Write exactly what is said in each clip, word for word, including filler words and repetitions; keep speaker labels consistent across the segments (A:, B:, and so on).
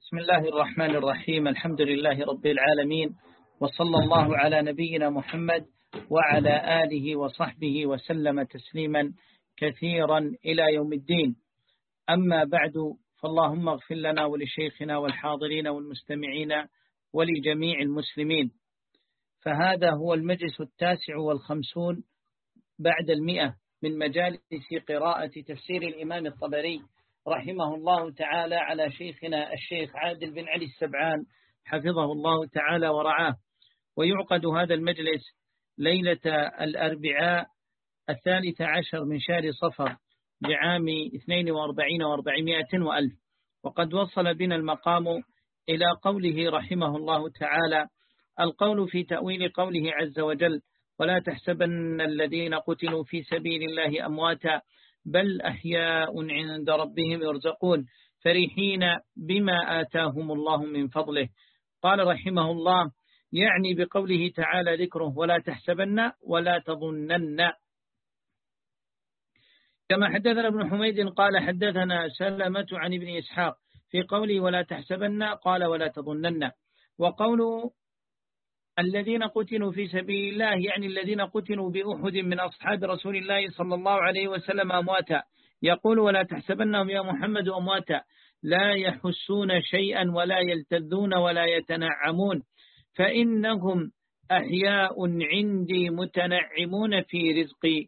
A: بسم الله الرحمن الرحيم. الحمد لله رب العالمين، وصلى الله على نبينا محمد وعلى آله وصحبه وسلم تسليما كثيرا إلى يوم الدين. أما بعد، فاللهم اغفر لنا ولشيخنا والحاضرين والمستمعين ولجميع المسلمين. فهذا هو المجلس التاسع والخمسون بعد المئة من مجالس قراءة تفسير الإمام الطبري رحمه الله تعالى على شيخنا الشيخ عادل بن علي السبعان حفظه الله تعالى ورعاه. ويعقد هذا المجلس ليلة الأربعاء الثالث عشر من شهر صفر بعام اثنين وأربعين وأربعمائة وألف. وقد وصل بنا المقام إلى قوله رحمه الله تعالى: القول في تأويل قوله عز وجل: ولا تحسبن الذين قتلوا في سبيل الله أمواتا بل أحياء عند ربهم يرزقون فرحين بما آتاهم الله من فضله. قال رحمه الله: يعني بقوله تعالى ذكره ولا تحسبن ولا تظنن. كما حدثنا ابن حميد قال حدثنا سلمة عن ابن إسحاق في قوله ولا تحسبن قال ولا تظنن. وقوله الذين قتلوا في سبيل الله يعني الذين قتلوا بأحد من أصحاب رسول الله صلى الله عليه وسلم أمواتا. يقول ولا تحسبنهم يا محمد أمواتا لا يحسون شيئا ولا يلتذون ولا يتنعمون فإنهم أحياء عندي متنعمون في رزقي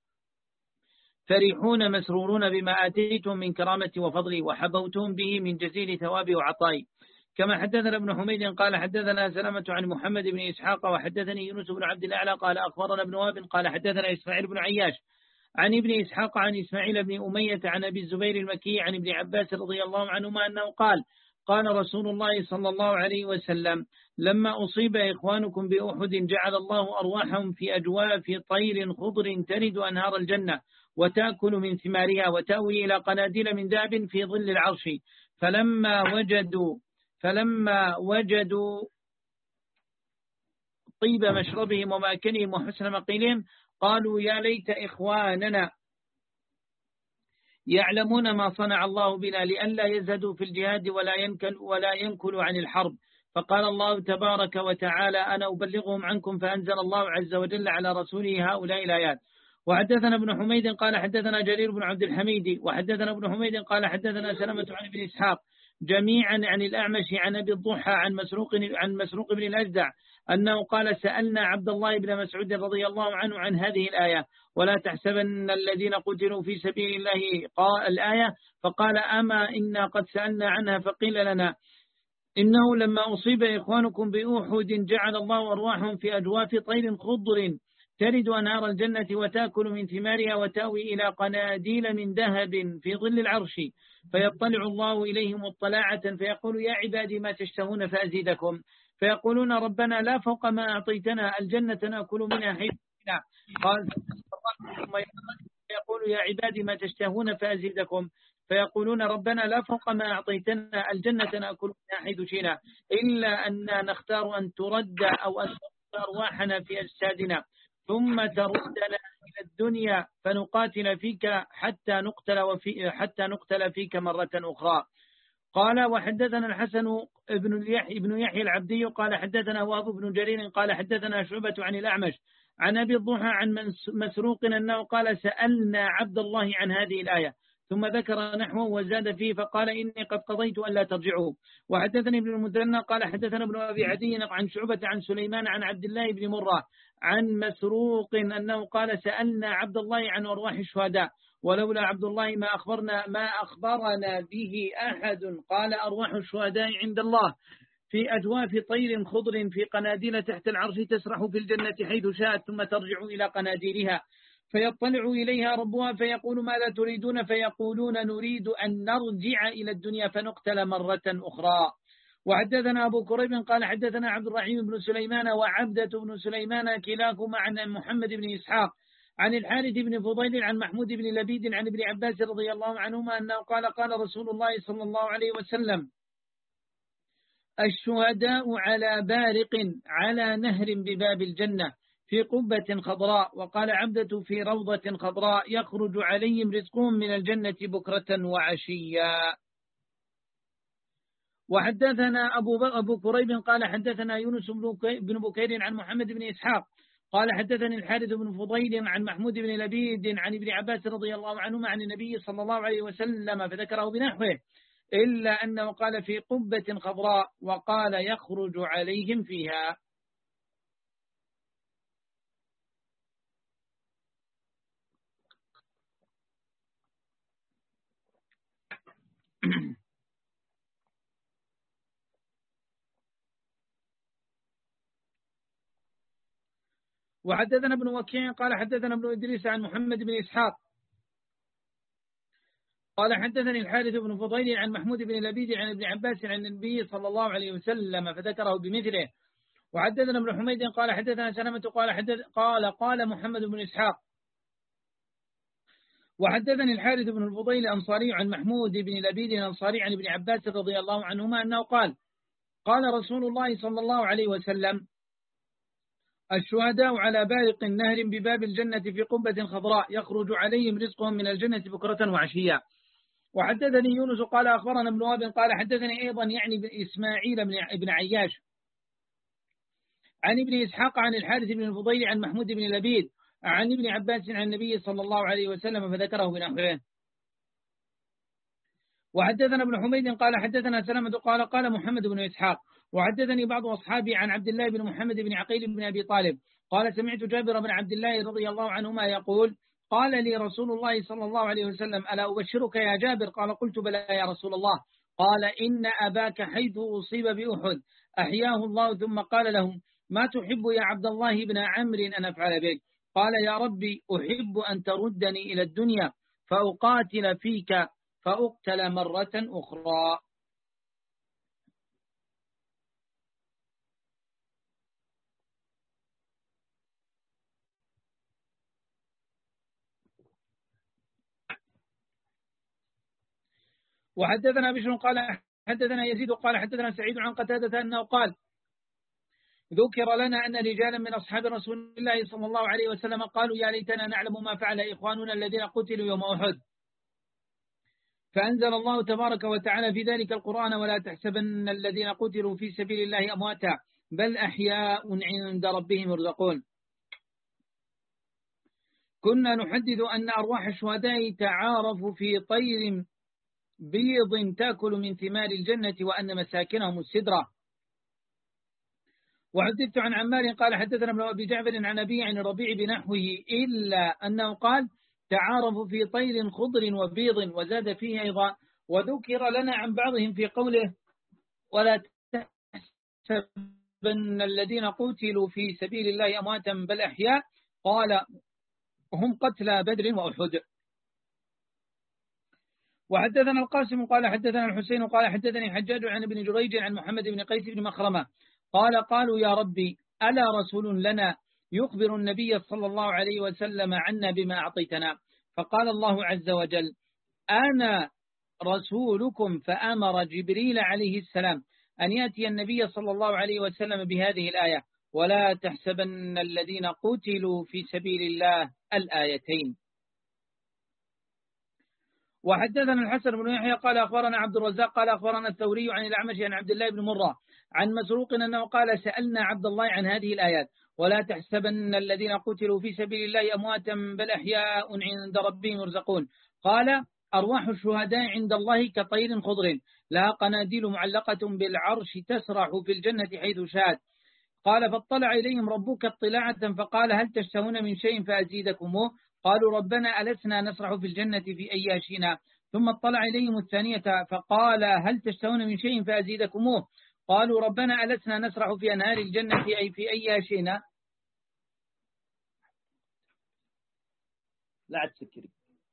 A: فرحون مسرورون بما آتيتهم من كرامة وفضلي وحبوتهم به من جزيل ثوابي وعطائي. كما حدثنا ابن حميد قال حدثنا سلمة عن محمد بن إسحاق وحدثني يونس بن عبد الأعلى قال أخبرنا ابن وهب قال حدثنا إسماعيل بن عياش عن ابن إسحاق عن إسماعيل بن أمية عن أبي الزبير المكي عن ابن عباس رضي الله عنهما أنه قال: قال رسول الله صلى الله عليه وسلم: لما أصيب إخوانكم بأحد جعل الله أرواحهم في أجواف طير خضر ترد أنهار الجنة وتأكل من ثمارها وتأوي إلى قناديل من ذهب في ظل العرش فلما وجدوا فلما وجدوا طيب مشربهم ومأكلهم وحسن مقيلهم قالوا يا ليت إخواننا يعلمون ما صنع الله بنا لئلا يزهدوا في الجهاد ولا ينكل ولا ينكلوا عن الحرب. فقال الله تبارك وتعالى: أنا أبلغهم عنكم. فأنزل الله عز وجل على رسوله هؤلاء الآيات. وحدثنا ابن حميد قال حدثنا جرير بن عبد الحميد وحدثنا ابن حميد قال حدثنا سلمة عن ابن إسحاق جميعا عن الأعمش عن أبي الضحى عن مسروق عن مسروق بن الأجدع أنه قال: سألنا عبد الله بن مسعود رضي الله عنه عن هذه الآية ولا تحسبن الذين قتلوا في سبيل الله قال الآية، فقال: أما إنا قد سألنا عنها فقيل لنا إنه لما أصيب إخوانكم بأحد جعل الله أرواحهم في أجواف طير خضر ترد أنهار الجنة وتأكل من ثمارها وتأوي إلى قناديل من ذهب في ظل العرش فيطلع الله إليهم اطلاعة فيقول: يا عبادي ما تشتهون فأزيدكم فيقولون ربنا لا فوق ما أعطيتنا الجنة نأكل منها حيث شئنا. قال: فيقول: يا عبادي ما تشتهون فأزيدكم فيقولون ربنا لا فوق ما أعطيتنا الجنة نأكل منها حيث شئنا إلا أن نختار أن ترد أو أن ترد أرواحنا في أجسادنا ثم تردنا إلى الدنيا فنقاتل فيك حتى نقتل, وفي حتى نقتل فيك مرة أخرى. قال: وحدثنا الحسن ابن يحيى ابن يحيى العبدي قال حدثنا وهب بن جرير قال حدثنا شعبة عن الأعمش عن أبي الضحى عن مسروق أنه قال: سألنا عبد الله عن هذه الآية ثم ذكر نحوه وزاد فيه فقال: إني قد قضيت أن لا ترجعوا. وحدثني ابن المثنى قال حدثنا ابن أبي عدي عن شعبة عن سليمان عن عبد الله بن مرة عن مسروق أنه قال: سألنا عبد الله عن أرواح الشهداء ولولا عبد الله ما أخبرنا ما أخبرنا به أحد. قال: أرواح الشهداء عند الله في أجواف طير خضر في قناديل تحت العرش تسرح في الجنة حيث شاءت ثم ترجع إلى قناديلها فيطلع إليها ربها فيقول: ماذا تريدون؟ فيقولون: نريد أن نرجع إلى الدنيا فنقتل مرة أخرى. وحدثنا أبو كريب قال حدثنا عبد الرحيم بن سليمان وعبدة بن سليمان كلاهما عن محمد بن إسحاق عن الحارث بن فضيل عن محمود بن لبيد عن ابن عباس رضي الله عنهما أنه قال: قال رسول الله صلى الله عليه وسلم: الشهداء على بارق على نهر بباب الجنة في قبة خضراء. وقال عبدة: في روضة خضراء يخرج عليهم رزقهم من الجنة بكرة وعشيا. وحدثنا أبو, أبو كريب قال حدثنا يونس بن بكير عن محمد بن إسحاق قال حدثني الحارث بن فضيل عن محمود بن لبيد عن ابن عباس رضي الله عنهما عن النبي صلى الله عليه وسلم فذكره بنحوه إلا أنه قال في قبة خضراء وقال يخرج عليهم فيها. وحدثنا ابن وكيع قال حدثنا ابن إدريس عن محمد بن إسحاق قال حدثني الحارث بن فضيل عن محمود بن لبيد عن ابن عباس عن النبي صلى الله عليه وسلم فذكره بمثله. وحدثنا ابن حميد قال حدثنا سلمة قال حدث قال قال محمد بن إسحاق وحدثني الحارث بن الفضيل الأنصاري عن محمود بن لبيد الأنصاري عن ابن عباس رضي الله عنهما أنه قال قال رسول الله صلى الله عليه وسلم الشهداء على بارق نهر بباب الجنة في قبة خضراء يخرج عليهم رزقهم من الجنة بكرة وعشية. وحدثني يونس قال أخبرنا ابن وهب قال حدثني أيضا يعني إسماعيل بن عياش عن ابن إسحاق عن الحارث بن الفضيل عن محمود بن لبيد عن ابن عباس عن النبي صلى الله عليه وسلم فذكره بنحوه. وحدثنا ابن حميد قال حدثنا سلمة قال قال محمد بن إسحاق وحدثني بعض أصحابي عن عبد الله بن محمد بن عقيل بن أبي طالب قال سمعت جابر بن عبد الله رضي الله عنهما يقول قال لي رسول الله صلى الله عليه وسلم ألا أبشرك يا جابر قال قلت بلى يا رسول الله قال إن أباك حيث أصيب بأحد أحياه الله ثم قال له ما تحب يا عبد الله بن عمرو أن أفعل بك قال يا ربي أحب أن تردني إلى الدنيا فأقاتل فيك فأقتل مرة أخرى. وحدثنا بشر قال حدثنا يزيد قال حدثنا سعيد عن قتادة أنه قال ذكر لنا أن رجالا من أصحاب رسول الله صلى الله عليه وسلم قالوا يا ليتنا نعلم ما فعل إخواننا الذين قتلوا يوم أحد فأنزل الله تبارك وتعالى في ذلك القرآن ولا تحسبن الذين قتلوا في سبيل الله أمواتا بل أحياء عند ربهم يرزقون. كنا نحدث أن أرواح الشهداء تعارف في طير بيض تأكل من ثمار الجنة وأن مساكنهم السدرة. وحدثت عن عمار قال حدثنا ابن أبي جعفر عن أبي عن الربيع بنحوه إلا أنه قال تعارفوا في طير خضر وبيض وزاد فيه أيضا. وذكر لنا عن بعضهم في قوله ولا تحسبن الذين قتلوا في سبيل الله أمواتا بل أحياء قال هم قتلى بدر وأحد. وحدثنا القاسم قال حدثنا الحسين قال حدثني حجاج عن ابن جريج عن محمد بن قيس بن مخرمة قال قالوا يا ربي ألا رسول لنا يخبر النبي صلى الله عليه وسلم عنا بما أعطيتنا فقال الله عز وجل أنا رسولكم فأمر جبريل عليه السلام أن يأتي النبي صلى الله عليه وسلم بهذه الآية ولا تحسبن الذين قتلوا في سبيل الله الآيتين. وحدثنا الحسن بن يحيى قال أخبرنا عبد الرزاق قال أخبرنا الثوري عن الأعمش عن عبد الله بن مرة عن مسروق أنه قال سألنا عبد الله عن هذه الآيات ولا تحسبن الذين قتلوا في سبيل الله أمواتا بل أحياء عند ربهم يرزقون قال أرواح الشهداء عند الله كطير خضر لها قناديل معلقة بالعرش تسرح في الجنة حيث شاءت قال فاطلع إليهم ربك اطلاعة فقال هل تشتهون من شيء فأزيدكموه قالوا ربنا ألسنا نسرح في الجنة في أياشنا ثم اطلع إليهم الثانية فقال هل تشتهون من شيء فأزيدكموه قالوا ربنا ألسنا نسرح في أنهار الجنة أي في أياشنا لا تسكري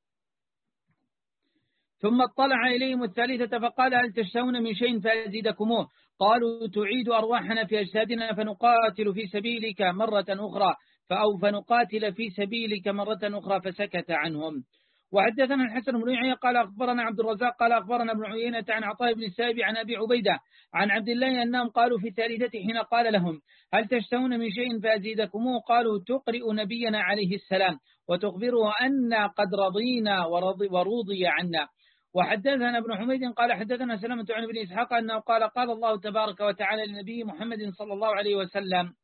A: ثم اطلع إليهم الثالثة فقال هل تشتهون من شيء فأزيدكموه قالوا تعيد أرواحنا في أجسادنا فنقاتل في سبيلك مرة أخرى فأو فنقاتل في سبيلك مرة أخرى فسكت عنهم. وحدثنا الحسن بن يحيى قال أخبرنا عبد الرزاق قال أخبرنا ابن عيينة عن عطاء بن السائب عن أبي عبيدة عن عبد الله أنهم قالوا في الثالثة حين قال لهم هل تشتهون من شيء فأزيدكموه قالوا تقرئ نبينا عليه السلام وتخبره أن قد رضينا ورضي عنا وحدثنا ابن حميد قال حدثنا سلمة عن ابن إسحاق أنه قال قال الله تبارك وتعالى لنبي محمد صلى الله عليه وسلم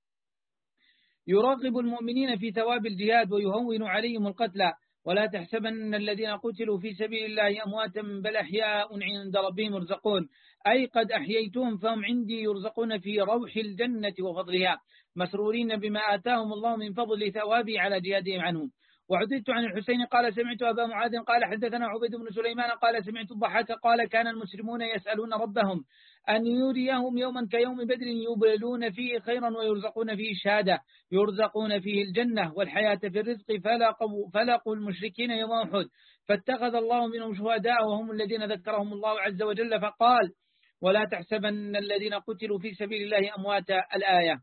A: يراغب المؤمنين في ثواب الجهاد ويهون عليهم القتلى ولا تحسبن الذين قتلوا في سبيل الله أمواتا بل أحياء عند ربهم يرزقون أي قد أحييتهم فهم عندي يرزقون في روح الجنة وفضلها مسرورين بما آتاهم الله من فضل ثوابي على جهادهم عنهم. وحدثت عن الحسين قال سمعت أبا معاذ قال حدثنا عبيد بن سليمان قال سمعت الضحاك قال كان المسلمون يسألون ربهم أن يريهم يوما كيوم بدر يبلون فيه خيرا ويرزقون فيه الشهادة يرزقون فيه الجنة والحياة في الرزق فلقوا, فلقوا المشركين يوم أحد فاتخذ الله منهم شهداء وهم الذين ذكرهم الله عز وجل فقال ولا تحسبن الذين قتلوا في سبيل الله أمواتا الآية.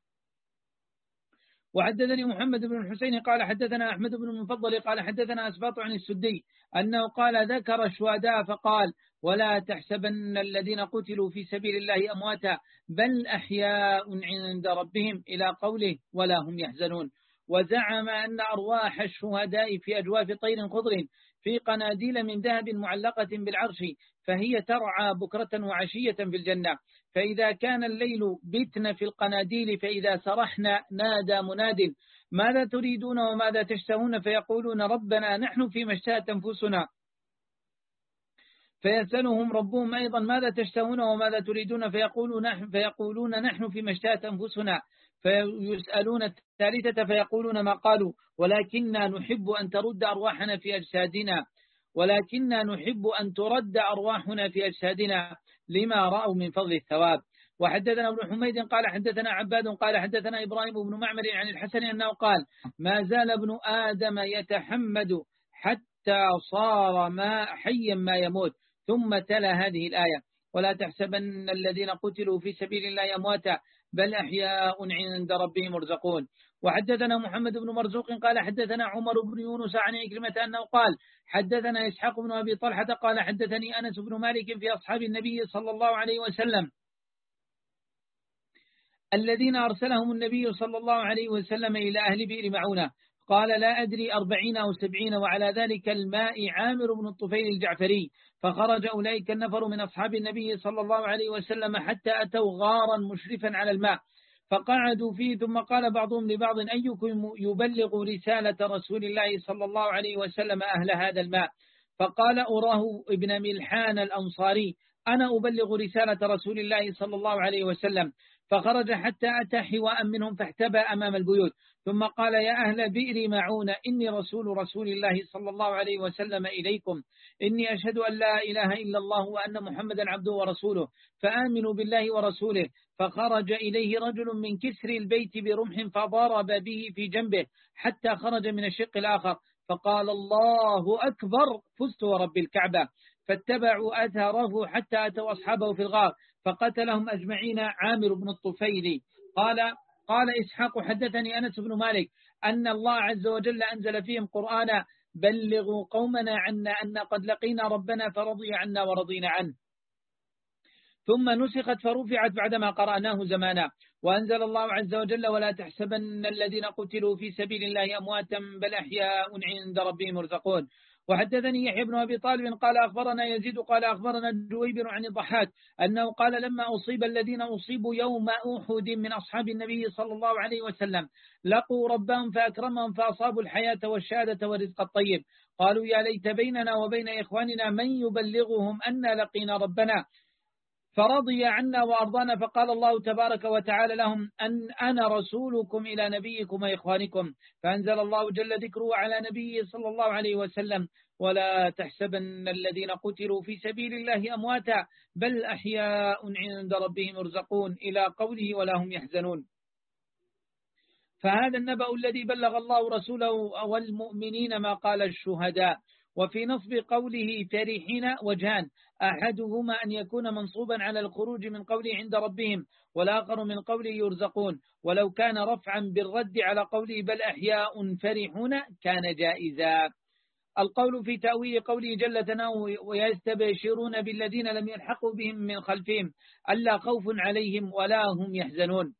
A: وحدثني محمد بن الحسين قال حدثنا أحمد بن المفضل قال حدثنا أسباط عن السدي أنه قال ذكر الشهداء فقال ولا تحسبن الذين قتلوا في سبيل الله أمواتا بل أحياء عند ربهم إلى قوله ولا هم يحزنون. وزعم أن أرواح الشهداء في أجواف طير خضر في قناديل من ذهب معلقة بالعرش فهي ترعى بكرة وعشية في الجنة فإذا كان الليل بتن في القناديل فإذا سرحنا نادى مناد ماذا تريدون وماذا تشتهون فيقولون ربنا نحن فيما اشتهت أنفسنا فيسألهم ربهم أيضا ماذا تشتهون وماذا تريدون فيقولون نحن, فيقولون نحن فيما اشتهت أنفسنا فيسألون الثالثة فيقولون ما قالوا ولكننا نحب أن ترد أرواحنا في أجسادنا ولكننا نحب أن ترد أرواحنا في أجسادنا لما رأوا من فضل الثواب. وحدثنا ابن حميد قال حدثنا عباد قال حدثنا إبراهيم بن معمر عن الحسن أنه قال ما زال ابن آدم يتحمد حتى صار ما حيا ما يموت ثم تلا هذه الآية ولا تحسبن الذين قتلوا في سبيل الله أمواتا بل أحياء عند ربهم يرزقون. وحدثنا محمد بن مرزوق قال حدثنا عمر بن يونس عن عكرمة أنه قال حدثنا إسحاق بن أبي طلحة قال حدثني أنس بن مالك في أصحاب النبي صلى الله عليه وسلم الذين أرسلهم النبي صلى الله عليه وسلم إلى أهل بئر معونة قال لا أدري أربعين أو سبعين وعلى ذلك الماء عامر بن الطفيل الجعفري فخرج أولئك النفر من أصحاب النبي صلى الله عليه وسلم حتى أتوا غارا مشرفا على الماء فقعدوا فيه ثم قال بعضهم لبعض أيكم يبلغ رسالة رسول الله صلى الله عليه وسلم أهل هذا الماء فقال أراه ابن ملحان الأنصاري أنا أبلغ رسالة رسول الله صلى الله عليه وسلم فخرج حتى أتى حواء منهم فاحتبى أمام البيوت ثم قال يا أهل بئر معون إني رسول رسول الله صلى الله عليه وسلم إليكم إني أشهد أن لا إله إلا الله وأن محمدا عبده ورسوله فآمنوا بالله ورسوله فخرج إليه رجل من كسر البيت برمح فضرب به في جنبه حتى خرج من الشق الآخر فقال الله أكبر فزت ورب الكعبة فاتبعوا أثره حتى أتوا أصحابه في الغار فقتلهم أجمعين عامر بن الطفيل. قال قال إسحاق حدثني أنس بن مالك أن الله عز وجل أنزل فيهم قرآنا بلغوا قومنا عنا أن قد لقينا ربنا فرضي عنا ورضينا عنه ثم نسخت فرفعت بعدما قرأناه زمانا وأنزل الله عز وجل ولا تحسبن الذين قتلوا في سبيل الله أمواتا بل أحياء عند ربهم يرزقون. وحدثني يحيى بن أبي طالب قال أخبرنا يزيد قال أخبرنا جويبر عن الضحاك أنه قال لما أصيب الذين أصيبوا يوم أحد من أصحاب النبي صلى الله عليه وسلم لقوا ربهم فأكرمهم فأصابوا الحياة والشهادة والرزق الطيب قالوا يا ليت بيننا وبين إخواننا من يبلغهم أن لقينا ربنا فرضي عنا وأرضانا فقال الله تبارك وتعالى لهم أن أنا رسولكم إلى نبيكم وإخوانكم فأنزل الله جل ذكره على نبيه صلى الله عليه وسلم ولا تحسبن الذين قتلوا في سبيل الله أمواتا بل أحياء عند ربهم يرزقون إلى قوله ولا هم يحزنون. فهذا النبأ الذي بلغ الله رسوله والمؤمنين ما قال الشهداء. وفي نصب قوله فرحين وجهان أحدهما أن يكون منصوبا على الخروج من قوله عند ربهم والآخر من قوله يرزقون ولو كان رفعا بالرد على قوله بل أحياء فرحون كان جائزا. القول في تأويل قوله جل ثناؤه ويستبشرون بالذين لم يلحقوا بهم من خلفهم ألا خوف عليهم ولا هم يحزنون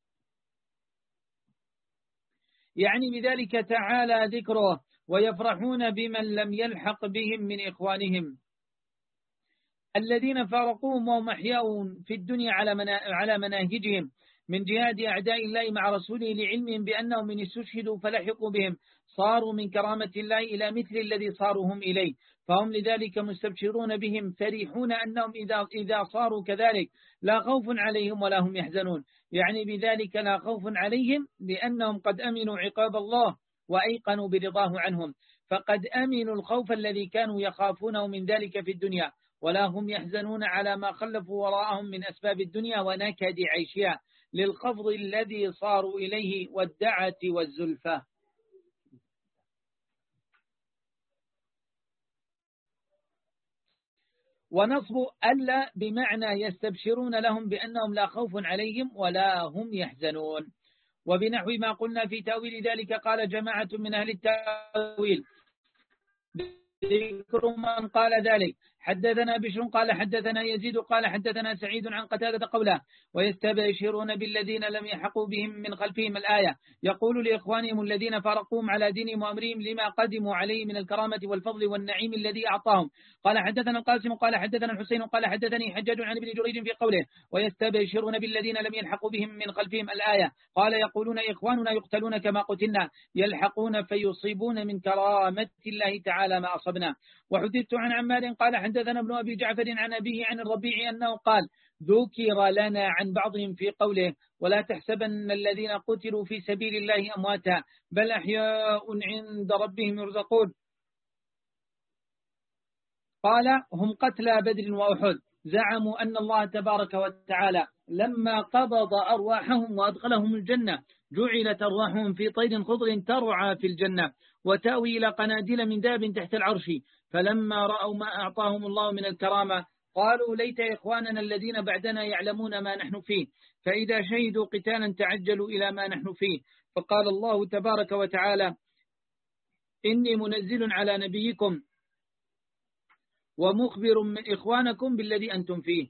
A: يعني بذلك تعالى ذكره ويفرحون بمن لم يلحق بهم من إخوانهم. الذين فارقوهم وهم أحياء في الدنيا على مناهجهم من جهاد أعداء الله مع رسوله لعلمهم بأنهم من استشهدوا فلحقوا بهم صاروا من كرامة الله إلى مثل الذي صاروا هم إليه، فهم لذلك مستبشرون بهم فرحون أنهم إذا, إذا صاروا كذلك لا خوف عليهم ولا هم يحزنون. يعني بذلك لا خوف عليهم لأنهم قد أمنوا عقاب الله وأيقنوا برضاه عنهم، فقد أمنوا الخوف الذي كانوا يخافونه من ذلك في الدنيا، ولا هم يحزنون على ما خلفوا وراءهم من أسباب الدنيا ونكد عيشها للخفض الذي صاروا إليه والدعة والزلفة. ونصب ألا بمعنى يستبشرون لهم بأنهم لا خوف عليهم ولا هم يحزنون. وبنحو ما قلنا في تأويل ذلك قال جماعة من أهل التأويل ذكر من قال ذلك. حدثنا بشر قال حدثنا يزيد قال حدثنا سعيد عن قتادة قوله ويستبشرون بالذين لم يحقوا بهم من خلفهم الآية، يقول لإخوانهم الذين فارقوهم على دينهم وأمرهم لما قدموا عليه من الكرامة والفضل والنعيم الذي أعطاهم. قال حدثنا القاسم قال حدثنا الحسين قال حدثني حجاج عن ابن جريج في قوله ويستبشرون بالذين لم يلحقوا بهم من خلفهم الآية، قال يقولون إخواننا يقتلون كما قتلنا يلحقون فيصيبون من كرامة الله تعالى ما أصبنا. وحدثت عن عمار قال حدثنا ابن أبي جعفر عن أبيه عن الربيع أنه قال ذكر لنا عن بعضهم في قوله ولا تحسبن الذين قتلوا في سبيل الله أمواتا بل أحياء عند ربهم يرزقون. قال هم قتلى بدر وأحد زعموا أن الله تبارك وتعالى لما قبض أرواحهم وأدخلهم الجنة جعلت أرواحهم في طير خضر ترعى في الجنة وتأوي إلى قناديل من ذهب تحت العرش، فلما رأوا ما أعطاهم الله من الكرامة قالوا ليت إخواننا الذين بعدنا يعلمون ما نحن فيه، فإذا شهدوا قتالا تعجلوا إلى ما نحن فيه. فقال الله تبارك وتعالى إني منزل على نبيكم ومخبر من إخوانكم بالذي أنتم فيه،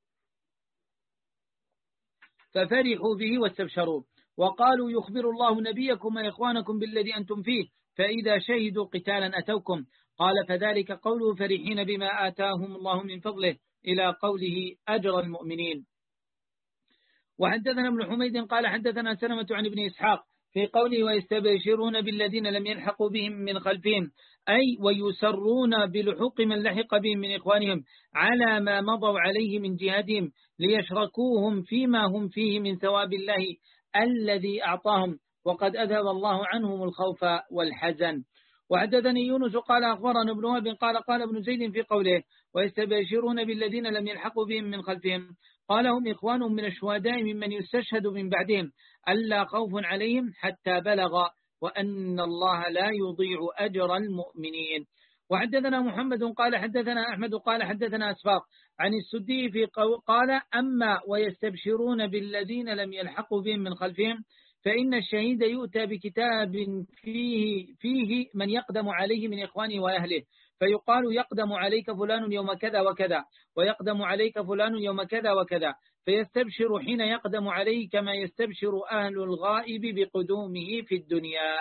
A: ففرحوا به واستبشروا. وقالوا يخبر الله نبيكم وإخوانكم بالذي أنتم فيه فإذا شهدوا قتالا أتوكم. قال فذلك قوله فرحين بما آتاهم الله من فضله إلى قوله أجر المؤمنين. وحدثنا ابن حميد قال حدثنا سلمة عن ابن إسحاق في قوله ويستبشرون بالذين لم يلحقوا بهم من خلفهم أي ويسرون بلحوق من لحق بهم من إخوانهم على ما مضوا عليه من جهادهم ليشركوهم فيما هم فيه من ثواب الله الذي أعطاهم وقد أذهب الله عنهم الخوف والحزن. وحدثني يونس قال أخبرنا ابن وهب قال قال ابن زيد في قوله ويستبشرون بالذين لم يلحقوا بهم من خلفهم قال هم إخوانهم من الشهداء ممن يستشهد من بعدهم ألا خوف عليهم حتى بلغ وأن الله لا يضيع أجر المؤمنين. وحدثنا محمد قال حدثنا أحمد قال حدثنا أسباط عن السدي في قال أما ويستبشرون بالذين لم يلحقوا بهم من خلفهم فإن الشهيد يؤتى بكتاب فيه, فيه من يقدم عليه من إخوانه وأهله فيقال يقدم عليك فلان يوم كذا وكذا ويقدم عليك فلان يوم كذا وكذا فيستبشر حين يقدم عليه كما يستبشر أهل الغائب بقدومه في الدنيا.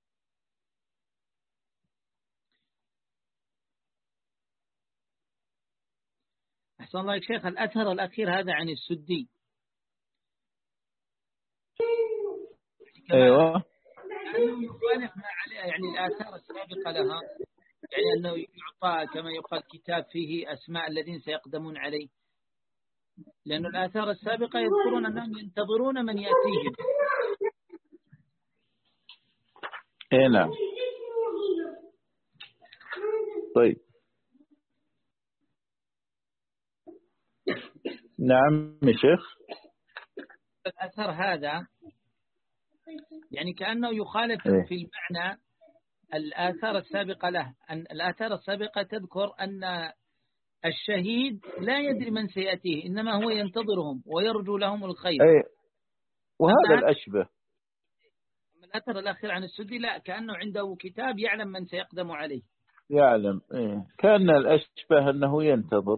A: أحسن الله شيخ. الأثر الأخير هذا عن السدي
B: أيوة
A: أنه يخالف ما عليها يعني الآثار السابقة لها، يعني أنه يعطى كما يقال كتاب فيه أسماء الذين سيقدمون عليه، لأن الآثار السابقة يذكرون أنهم ينتظرون من يأتيهم.
B: إيه نعم. طيب نعم يا شيخ.
A: الأثر هذا يعني كأنه يخالف
B: إيه؟
A: في المعنى الآثار السابقة له، أن الآثار السابقة تذكر أن الشهيد لا يدري من سيأتيه إنما هو ينتظرهم ويرجو لهم الخير.
B: أي وهذا الأشبه.
A: الأثر الأخير عن السدي لا كأنه عنده كتاب يعلم من سيقدم عليه.
B: يعلم إيه؟ كان الأشبه أنه ينتظر.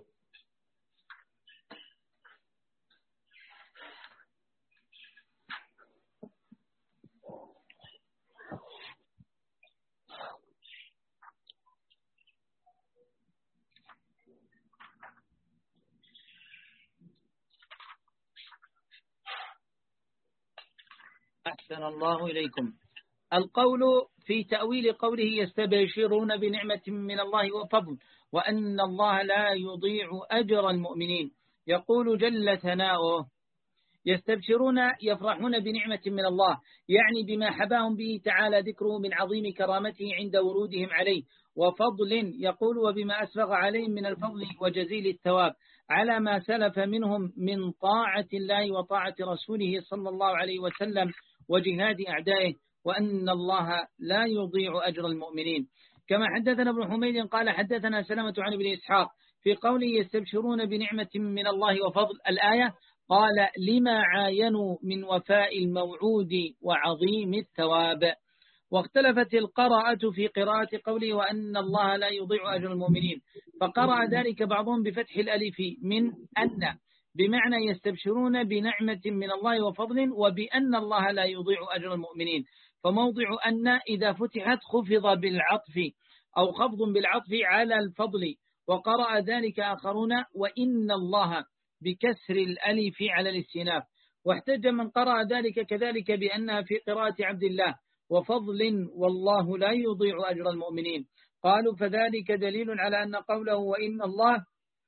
A: أحسن الله إليكم. القول في تأويل قوله يستبشرون بنعمة من الله وفضل وأن الله لا يضيع أجر المؤمنين. يقول جل ثناؤه يستبشرون يفرحون بنعمة من الله، يعني بما حباهم به تعالى ذكره من عظيم كرامته عند ورودهم عليه، وفضل يقول وبما أسبغ عليهم من الفضل وجزيل الثواب على ما سلف منهم من طاعة الله وطاعة رسوله صلى الله عليه وسلم وجهاد أعدائه، وأن الله لا يضيع أجر المؤمنين. كما حدثنا ابن حميد قال حدثنا سلمة عن ابن إسحاق في قوله يستبشرون بنعمة من الله وفضل الآية، قال لما عاينوا من وفاء الموعود وعظيم الثواب. واختلفت القراءة في قراءة قوله وأن الله لا يضيع أجر المؤمنين، فقرأ ذلك بعضهم بفتح الألف من أن بمعنى يستبشرون بنعمة من الله وفضل وبأن الله لا يضيع أجر المؤمنين، فموضع أن إذا فتحت خفض بالعطف أو خفض بالعطف على الفضل. وقرأ ذلك آخرون وإن الله بكسر الألف على الاستئناف. واحتج من قرأ ذلك كذلك بأنها في قراءة عبد الله وفضل والله لا يضيع أجر المؤمنين. قالوا فذلك دليل على أن قوله وإن الله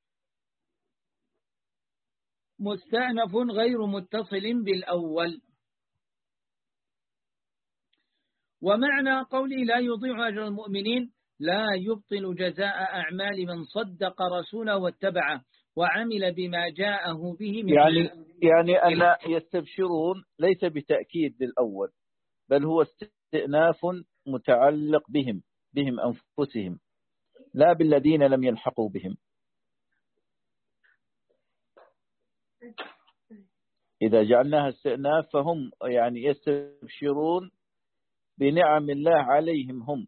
A: مستأنف غير متصل بالأول. ومعنى قوله لا يضيع أجر المؤمنين لا يبطل جزاء أعمال من صدق رسوله واتبعه وعمل بما جاءه به من
B: يعني يعني أن يستبشرون ليس بتأكيد للأول، بل هو استئناف متعلق بهم بهم أنفسهم لا بالذين لم يلحقوا بهم. إذا جعلناها استئناف فهم يعني يستبشرون بنعم الله عليهم هم،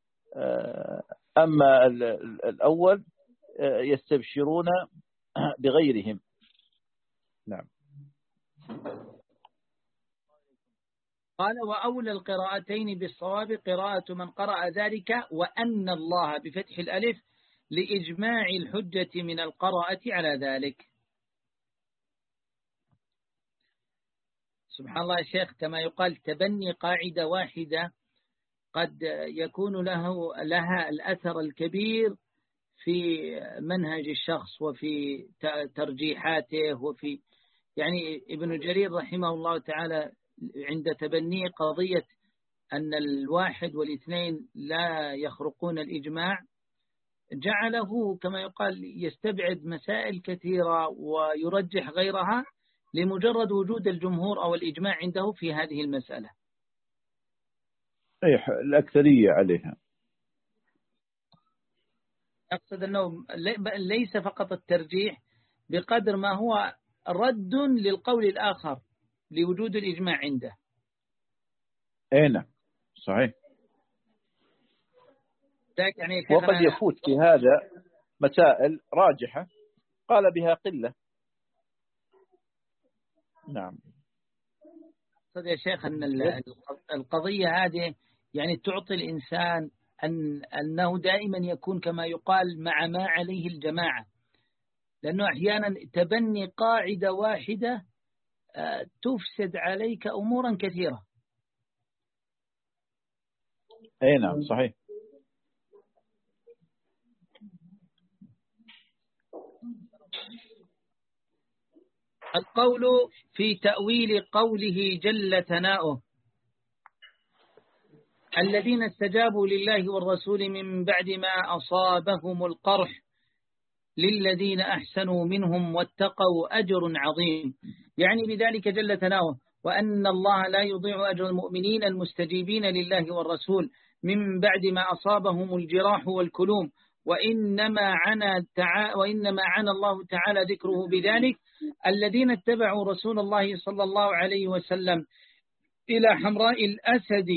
B: أما الأول يستبشرون بغيرهم. نعم.
A: قال وأولى القراءتين بالصواب قراءة من قرأ ذلك وأن الله بفتح الألف لإجماع الحجة من القراءة على ذلك. سبحان الله يا شيخ، كما يقال تبني قاعدة واحدة قد يكون له لها الأثر الكبير في منهج الشخص وفي ترجيحاته وفي يعني ابن جرير رحمه الله تعالى عند تبني قضية أن الواحد والاثنين لا يخرقون الإجماع جعله كما يقال يستبعد مسائل كثيرة ويرجح غيرها لمجرد وجود الجمهور أو الإجماع عنده في هذه المسألة.
B: أي الأكثرية عليها.
A: أقصد أنه ليس فقط الترجيح بقدر ما هو رد للقول الآخر لوجود الإجماع عنده.
B: أي نعم صحيح.
A: يعني
B: وقد يفوت في هذا مسائل راجحة قال بها قلة. نعم.
A: صدق يا شيخ أن القضية هذه يعني تعطي الإنسان أن أنه دائما يكون كما يقال مع ما عليه الجماعة، لأنه أحيانا تبني قاعدة واحدة تفسد عليك أمورا كثيرة.
B: أي نعم صحيح.
A: القول في تأويل قوله جل ثناؤه الذين استجابوا لله والرسول من بعد ما أصابهم القرح للذين أحسنوا منهم واتقوا أجر عظيم، يعني بذلك جل ثناؤه وأن الله لا يضيع أجر المؤمنين المستجيبين لله والرسول من بعد ما أصابهم الجراح والكلوم، وإنما عنا تعالى وإنما عنا الله تعالى ذكره بذلك الذين اتبعوا رسول الله صلى الله عليه وسلم إلى حمراء الأسد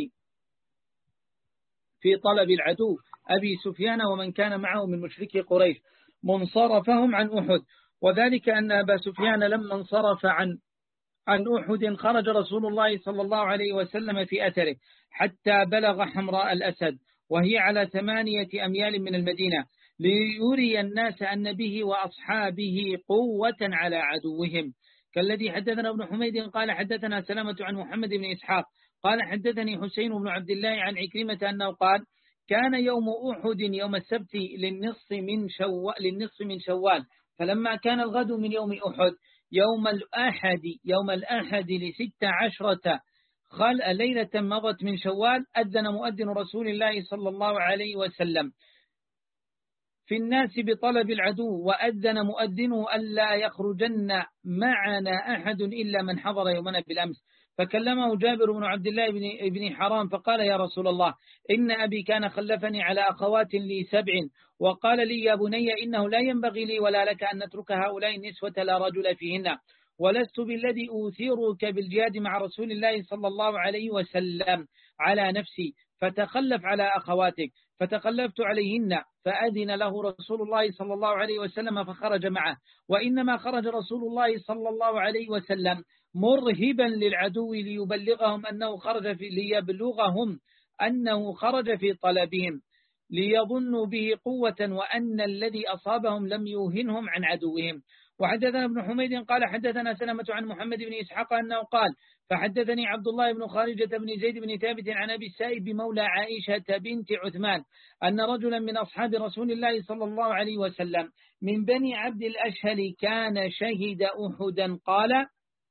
A: في طلب العدو أبي سفيان ومن كان معه من مشركي قريش منصرفهم عن أحد، وذلك أن أبا سفيان لما انصرف عن عن أحد خرج رسول الله صلى الله عليه وسلم في أثره حتى بلغ حمراء الأسد وهي على ثمانية أميال من المدينة ليري الناس أن به وأصحابه قوة على عدوهم، كالذي حدثنا ابن حميد قال حدثنا سلامة عن محمد بن إسحاق قال حدثني حسين بن عبد الله عن عكرمة أنه قال كان يوم أحد يوم السبت للنصف من شوال, للنصف من شوال فلما كان الغد من يوم أحد يوم الأحد يوم الأحد لست عشرة خل ليلة مضت من شوال أذن مؤذن رسول الله صلى الله عليه وسلم في الناس بطلب العدو وأذن مؤذنه ألا يخرجن معنا أحد إلا من حضر يومنا بالأمس فكلمه جابر بن عبد الله بن حرام فقال يا رسول الله إن أبي كان خلفني على أخوات لي سبع وقال لي يا بني إنه لا ينبغي لي ولا لك أن نترك هؤلاء النسوة لا رجل فيهن ولست بالذي أوثرك بالجهاد مع رسول الله صلى الله عليه وسلم على نفسي فتخلف على أخواتك فتخلفت عليهن فأذن له رسول الله صلى الله عليه وسلم فخرج معه وإنما خرج رسول الله صلى الله عليه وسلم مرهبا للعدو ليبلغهم أنه خرج في ليبلغهم أنه خرج في طلبهم ليظنوا به قوة وأن الذي أصابهم لم يوهنهم عن عدوهم. وحدثنا ابن حميد قال حدثنا سلمة عن محمد بن إسحاق أنه قال فحدثني عبد الله بن خارجة بن زيد بن ثابت عن أبي السائب مولى عائشة بنت عثمان أن رجلا من أصحاب رسول الله صلى الله عليه وسلم من بني عبد الأشهل كان شهد أحدا قال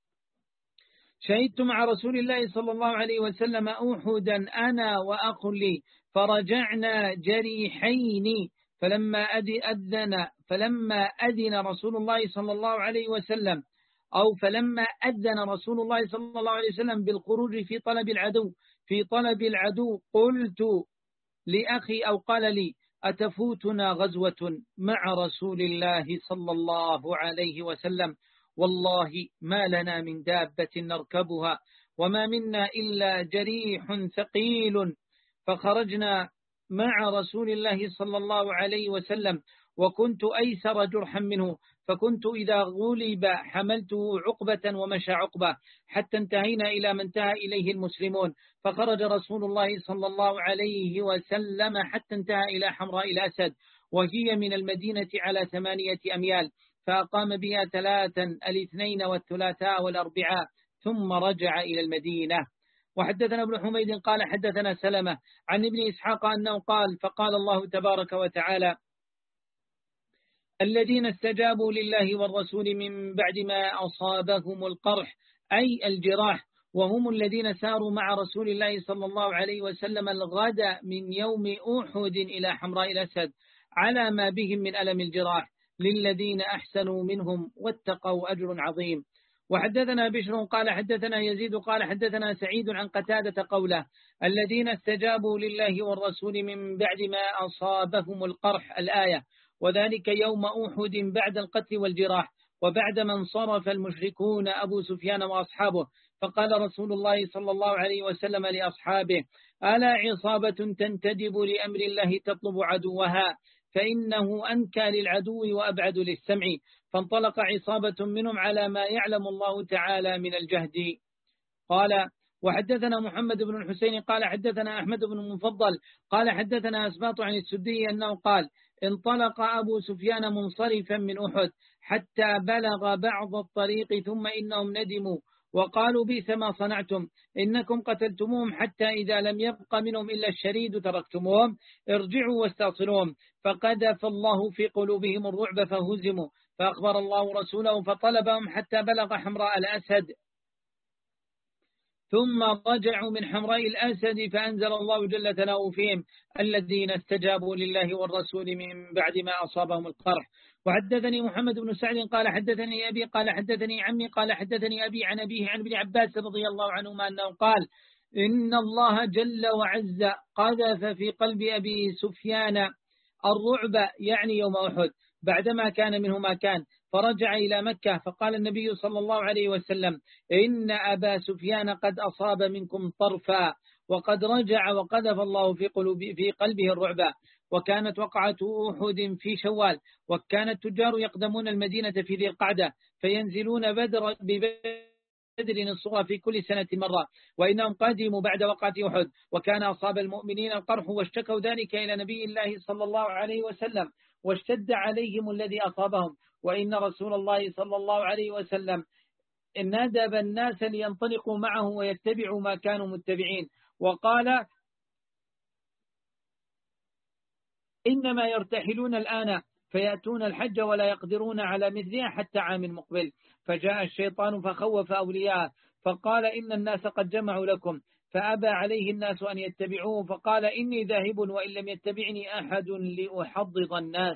A: شهدت مع رسول الله صلى الله عليه وسلم أحدا أنا وأخ لي فرجعنا جريحين فلما أذن فلما أذن رسول الله صلى الله عليه وسلم أو فلما أذن رسول الله صلى الله عليه وسلم بالخروج في طلب العدو في طلب العدو قلت لأخي أو قال لي أتفوتنا غزوة مع رسول الله صلى الله عليه وسلم والله ما لنا من دابة نركبها وما منا إلا جريح ثقيل فخرجنا مع رسول الله صلى الله عليه وسلم وكنت أيسر جرحا منه فكنت إذا غلب حملته عقبة ومشى عقبة حتى انتهينا إلى ما انتهى إليه المسلمون فخرج رسول الله صلى الله عليه وسلم حتى انتهى إلى حمراء الأسد وهي من المدينة على ثمانية أميال فأقام بها ثلاثا الاثنين والثلاثاء والأربعاء ثم رجع إلى المدينة. وحدثنا ابن حميد قال حدثنا سلمة عن ابن إسحاق أنه قال فقال الله تبارك وتعالى الذين استجابوا لله والرسول من بعد ما أصابهم القرح أي الجراح وهم الذين ساروا مع رسول الله صلى الله عليه وسلم الغد من يوم أحد إلى حمراء الأسد على ما بهم من ألم الجراح للذين أحسنوا منهم واتقوا أجر عظيم. وحدثنا بشر قال حدثنا يزيد قال حدثنا سعيد عن قتادة قوله الذين استجابوا لله والرسول من بعد ما أصابهم القرح الآية وذلك يوم أحد بعد القتل والجراح وبعد ما انصرف المشركون أبو سفيان وأصحابه فقال رسول الله صلى الله عليه وسلم لأصحابه ألا عصابة تنتدب لأمر الله تطلب عدوها فإنه أنكى للعدو وأبعد للسمع فانطلق عصابة منهم على ما يعلم الله تعالى من الجهد. قال وحدثنا محمد بن الحسين قال حدثنا أحمد بن المفضل قال حدثنا أسباط عن السدي أنه قال انطلق أبو سفيان منصرفا من أحد حتى بلغ بعض الطريق ثم إنهم ندموا وقالوا بئس ما صنعتم إنكم قتلتموهم حتى إذا لم يبق منهم إلا الشريد تركتموهم ارجعوا واستأصلوهم فقذف الله في قلوبهم الرعب فهزموا فأخبر الله رسوله فطلبهم حتى بلغ حمراء الأسد ثم رجعوا من حمراء الأسد فأنزل الله جل ثناؤه فيهم الذين استجابوا لله والرسول من بعد ما أصابهم القرح. وحدثني محمد بن سعد قال حدثني أبي قال حدثني عمي قال حدثني أبي عن أبيه عن ابن عباس رضي الله عنهما أنه قال إن الله جل وعز قذف في قلب أبي سفيان الرعب يعني يوم أحد بعدما كان منه ما كان فرجع إلى مكة فقال النبي صلى الله عليه وسلم إن أبا سفيان قد أصاب منكم طرفا وقد رجع وقذف الله في, قلوب في قلبه الرعب. وكانت وقعة أحد في شوال وكان التجار يقدمون المدينة في ذي القعدة فينزلون بدر ببدر الصغرى في كل سنة مرة وإنهم قدموا بعد وقعة أحد وكان أصاب المؤمنين القرح واشتكوا ذلك إلى نبي الله صلى الله عليه وسلم واشتد عليهم الذي أصابهم وإن رسول الله صلى الله عليه وسلم ندب الناس لينطلقوا معه ويتبعوا ما كانوا متبعين، وقال إنما يرتحلون الآن فيأتون الحج ولا يقدرون على مثلها حتى عام مقبل. فجاء الشيطان فخوف أولياءه فقال إن الناس قد جمعوا لكم، فأبى عليه الناس أن يتبعوه، فقال إني ذاهب وإن لم يتبعني أحد لأحضض الناس.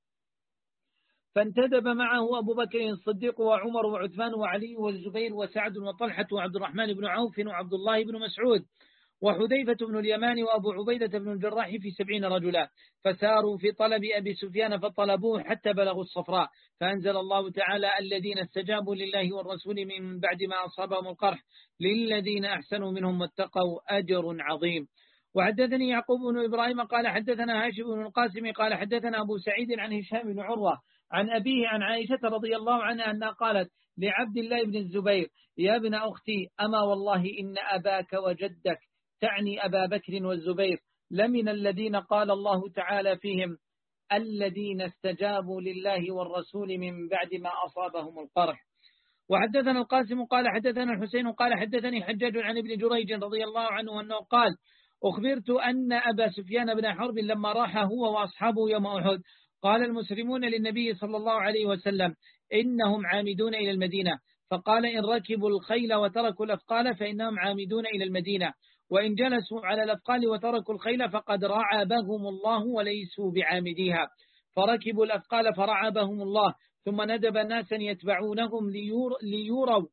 A: فانتدب معه أبو بكر الصديق وعمر وعثمان وعلي والزبير وسعد وطلحة وعبد الرحمن بن عوف وعبد الله بن مسعود وحذيفة بن اليمان وأبو عبيدة بن الجراح في سبعين رجلا، فساروا في طلب أبي سفيان فطلبوه حتى بلغوا الصفراء، فأنزل الله تعالى الذين استجابوا لله والرسول من بعد ما أصابهم القرح للذين أحسنوا منهم واتقوا أجر عظيم. وحدثني يعقوب بن إبراهيم قال حدثنا هاشم بن القاسم قال حدثنا أبو سعيد عن هشام بن عروة عن أبيه عن عائشة رضي الله عنها أنها قالت لعبد الله بن الزبير يا ابن أختي أما والله إن أباك وجدك، تعني أبا بكر والزبير، لمن الذين قال الله تعالى فيهم الذين استجابوا لله والرسول من بعد ما أصابهم القرح. وحدثنا القاسم قال حدثنا الحسين قال حدثني حجاج عن ابن جريج رضي الله عنه أنه قال أخبرت أن أبا سفيان بن حرب لما راح هو وأصحابه يوم أحد قال المسلمون للنبي صلى الله عليه وسلم إنهم عامدون إلى المدينة، فقال إن ركبوا الخيل وتركوا الأثقال فإنهم عامدون إلى المدينة، وإن جلسوا على الأثقال وتركوا الخيل فقد رعبهم الله وليسوا بعامديها، فركبوا الأثقال فرعبهم الله، ثم ندب ناسا يتبعونهم ليور ليوروا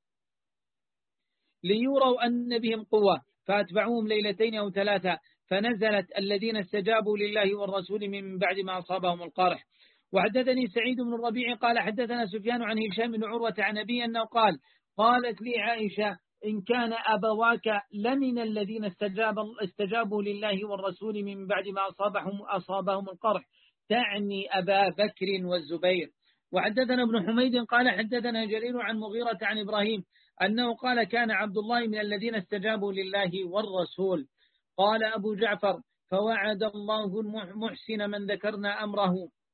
A: ليوروا أن بهم قوة، فأتبعوهم ليلتين أو ثلاثة، فنزلت الذين استجابوا لله والرسول من بعد ما أصابهم القرح. وحدثني سعيد بن الربيع قال حدثنا سفيان عن هشام بن عروة عن أبي أنه قال قالت لي عائشة إن كان أبواك لمن الذين استجاب استجابوا لله والرسول من بعد ما أصابهم أصابهم القرح، تعني أبا بكر والزبير. وحدثنا ابن حميد قال حدثنا جرير عن مغيرة عن إبراهيم أنه قال كان عبد الله من الذين استجابوا لله والرسول. قال أبو جعفر فوعد الله المحسن من ذكرنا أمره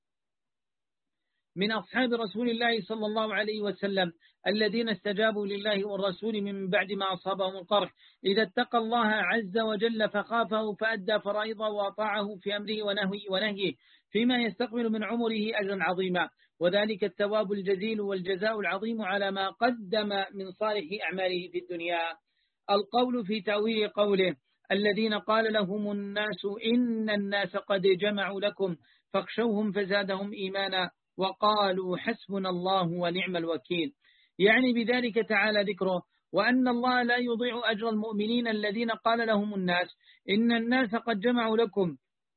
A: من أصحاب رسول الله صلى الله عليه وسلم الذين استجابوا لله والرسول من بعد ما أصابهم القرح إذا اتقى الله عز وجل فخافه فأدى فرائضه وأطاعه في أمره ونهيه فيما يستقبل من عمره أجرا عظيما، وذلك الثواب الجزيل والجزاء العظيم على ما قدم من صالح أعماله في الدنيا. القول في تأويل قوله الذين قال لهم الناس إن الناس قد جمعوا لكم فاخشوهم فزادهم إيمانا وقالوا حسبنا الله ونعم الوكيل، يعني بذلك تعالى ذكره وأن الله لا يضيع أجر المؤمنين الذين قال لهم الناس إن الناس قد جمعوا لكم،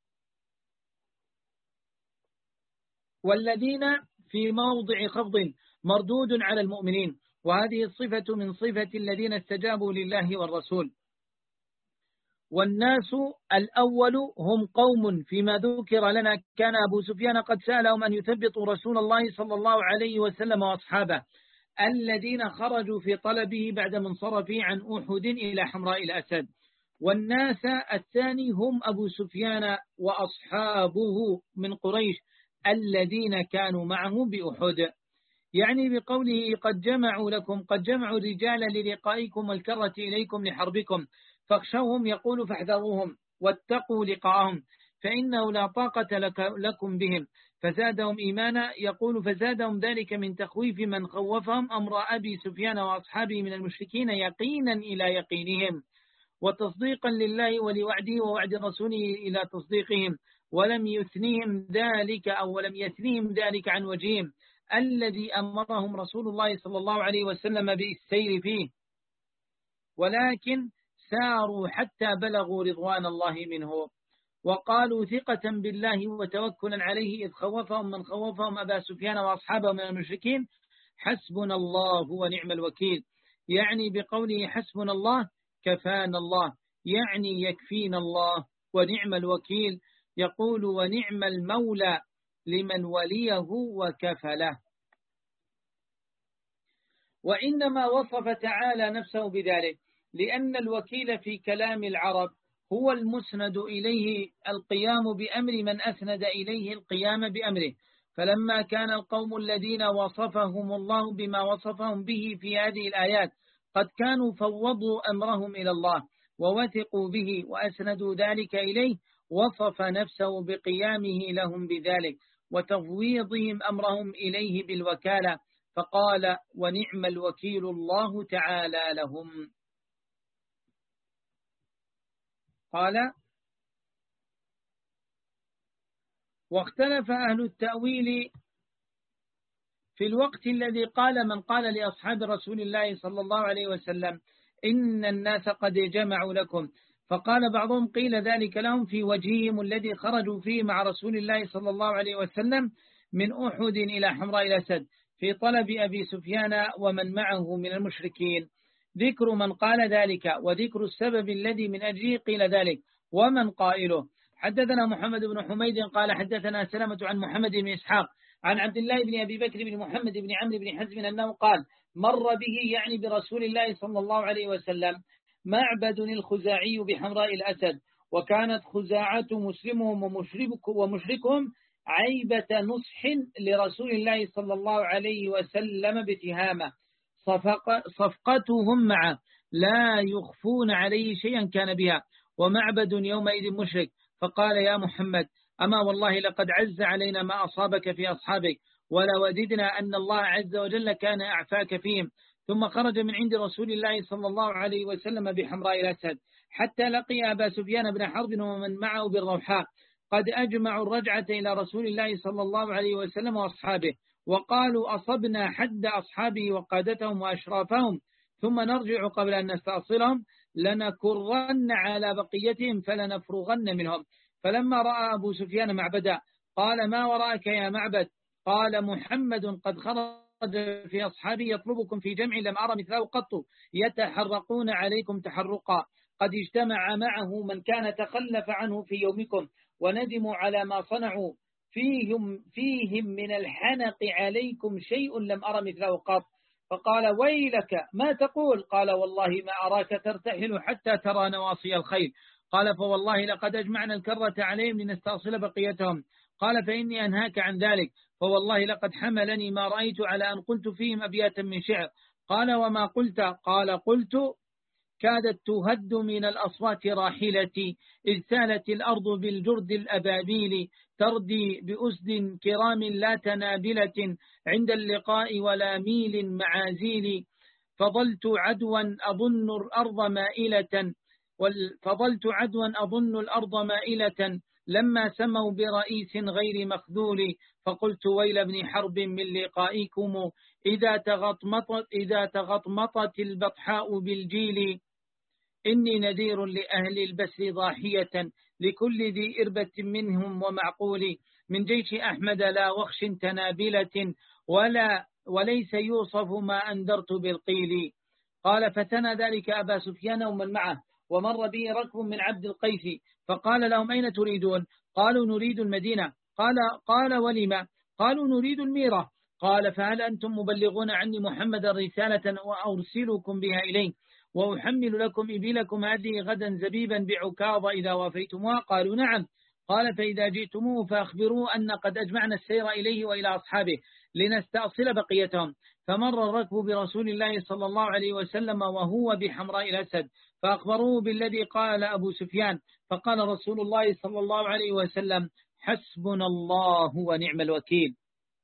A: والذين في موضع خفض مردود على المؤمنين، وهذه الصفة من صفة الذين استجابوا لله والرسول. والناس الأول هم قوم فيما ذكر لنا كان أبو سفيان قد سألهم أن يثبطوا رسول الله صلى الله عليه وسلم وأصحابه الذين خرجوا في طلبه بعد منصرفه عن أحد إلى حمراء الأسد. والناس الثاني هم أبو سفيان وأصحابه من قريش الذين كانوا معه بأحد، يعني بقوله قد جمعوا لكم قد جمعوا الرجال للقائكم والكرة إليكم لحربكم فاخشوهم يقول فاحذروهم واتقوا لقاءهم فإنه لا طاقة لك لكم بهم، فزادهم إيمانا يقول فزادهم ذلك من تخويف من خوفهم أمر أبي سفيان وأصحابه من المشركين يقينا إلى يقينهم وتصديقا لله ولوعده ووعد رسوله إلى تصديقهم، ولم يثنيهم ذلك أو ولم يثنيهم ذلك عن وجههم الذي أمرهم رسول الله صلى الله عليه وسلم بالسير فيه، ولكن ساروا حتى بلغوا رضوان الله منه وقالوا ثقة بالله وتوكلا عليه إذ خوفهم من خوفهم أبا سفيان وأصحابه من المشركين حسبنا الله ونعم الوكيل، يعني بقوله حسبنا الله كفانا الله، يعني يكفينا الله، ونعم الوكيل يقول ونعم المولى لمن وليه وكفله. وإنما وصف تعالى نفسه بذلك لأن الوكيل في كلام العرب هو المسند إليه القيام بأمر من أسند إليه القيام بأمره، فلما كان القوم الذين وصفهم الله بما وصفهم به في هذه الآيات قد كانوا فوضوا أمرهم إلى الله ووثقوا به وأسندوا ذلك إليه، وصف نفسه بقيامه لهم بذلك وتفويضهم أمرهم إليه بالوكالة، فقال: ونعم الوكيل الله تعالى لهم. قال: واختلف أهل التأويل في الوقت الذي قال من قال لأصحاب رسول الله صلى الله عليه وسلم إن الناس قد جمعوا لكم، فقال بعضهم قيل ذلك لهم في وجههم الذي خرجوا فيه مع رسول الله صلى الله عليه وسلم من أحد إلى حمراء الأسد في طلب أبي سفيان ومن معه من المشركين. ذكر من قال ذلك وذكر السبب الذي من أجله قيل ذلك ومن قائله. حدثنا محمد بن حميد قال حدثنا سلمة عن محمد بن إسحاق عن عبد الله بن أبي بكر بن محمد بن عمرو بن حزم أنه قال: مر به يعني برسول الله صلى الله عليه وسلم معبد الخزاعي بحمراء الأسد، وكانت خزاعة مسلمهم ومشركهم عيبة نصح لرسول الله صلى الله عليه وسلم بتهامة، صفقتهم معه لا يخفون عليه شيئا كان بها، ومعبد يومئذ مشرك، فقال: يا محمد أما والله لقد عز علينا ما أصابك في أصحابك، ولوددنا أن الله عز وجل كان أعفاك فيهم. ثم خرج من عند رسول الله صلى الله عليه وسلم بحمراء الأسد حتى لقي أبا سفيان بن حرب ومن معه بالروحاء قد أجمعوا الرجعة إلى رسول الله صلى الله عليه وسلم وأصحابه، وقالوا: أصبنا حد أصحابه وقادتهم وأشرافهم، ثم نرجع قبل أن نستأصلهم، لنكرن على بقيتهم فلنفرغن منهم. فلما رأى أبو سفيان معبدا قال: ما وراءك يا معبد؟ قال: محمد قد خرج في أصحابه يطلبكم في جمع لم أرى مثله قط، يتحرقون عليكم تحرقا، قد اجتمع معه من كان تخلف عنه في يومكم، وندموا على ما صنعوا فيهم, فيهم من الحنق عليكم شيء لم أرى مثله قط. فقال: ويلك ما تقول؟ قال: والله ما أراك ترتحل حتى ترى نواصي الخيل. قال: فوالله لقد أجمعنا الكرة عليهم لنستأصل بقيتهم. قال: فإني أنهاك عن ذلك، فوالله لقد حملني ما رأيت على أن قلت فيهم أبياتا من شعر. قال: وما قلت؟ قال: قلت: كادت تهد من الأصوات راحلتي، إذ سالت الأرض بالجرد الأبابيل، تردي بأسد كرام لا تنابلة، عند اللقاء ولا ميل معازيل، فظلت عدوا أظن الأرض مائلة فظلت عدوا أظن الأرض مائلة لما سموا برئيس غير مخذول، فقلت: ويل ابن حرب من لقائكم، إذا تغطمطت, إذا تغطمطت البطحاء بالجيل، إني نذير لأهل البسر ضاحية، لكل ذي إربة منهم ومعقول، من جيش أحمد لا وخش تنابلة، ولا وليس يوصف ما أنذرت بالقيل. قال: فثنى ذلك أبا سفيان ومن معه، ومر به ركب من عبد القيس، فقال لهم: أين تريدون؟ قالوا: نريد المدينة. قال قال ولما؟ قالوا: نريد الميرة. قال: فهل أنتم مبلغون عني محمد رسالة وأرسلكم بها إليه، وأحمل لكم إبلكم هذه غدا زبيبا بعكاظ إذا وافيتموها؟ قالوا: نعم. قال: فإذا جئتموه فأخبروه أن قد أجمعنا السير إليه وإلى أصحابه لنستأصل بقيتهم. فمر الركب برسول الله صلى الله عليه وسلم وهو بحمراء الأسد، فأخبروه بالذي قال أبو سفيان، فقال رسول الله صلى الله عليه وسلم: حسبنا الله ونعم الوكيل.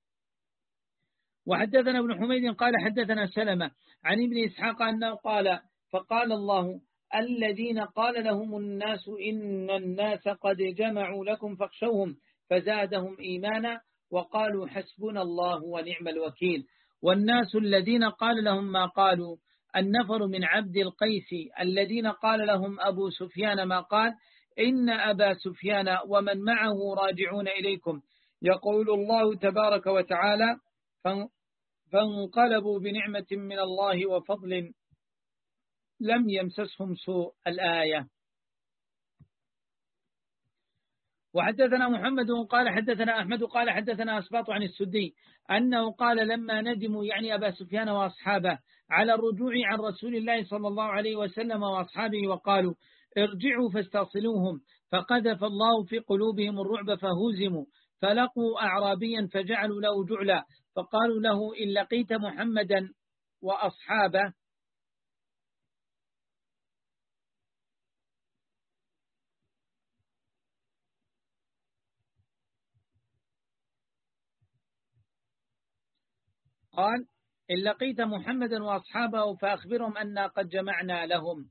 A: وحدثنا ابن حميد قال حدثنا سلمة عن ابن إسحاق أنه قال: فقال الله: الذين قال لهم الناس إن الناس قد جمعوا لكم فاخشوهم، فزادهم إيمانا، وقالوا حسبنا الله ونعم الوكيل. والناس الذين قال لهم ما قالوا، النفر من عبد القيس الذين قال لهم أبو سفيان ما قال: إن أبا سفيان ومن معه راجعون إليكم، يقول الله تبارك وتعالى: فانقلبوا بنعمة من الله وفضل لم يمسسهم سوء. الآية. وحدثنا محمد قال حدثنا أحمد قال حدثنا أسباط عن السدي أنه قال: لما ندموا يعني أبا سفيان وأصحابه على الرجوع عن رسول الله صلى الله عليه وسلم وأصحابه، وقالوا: ارجعوا فاستأصلوهم، فقذف الله في قلوبهم الرعب فهزموا، فلقوا أعرابيا فجعلوا له جعلا فقالوا له إن لقيت محمدا وأصحابه قال إن لقيت محمدا وأصحابه فأخبرهم أننا قد جمعنا لهم.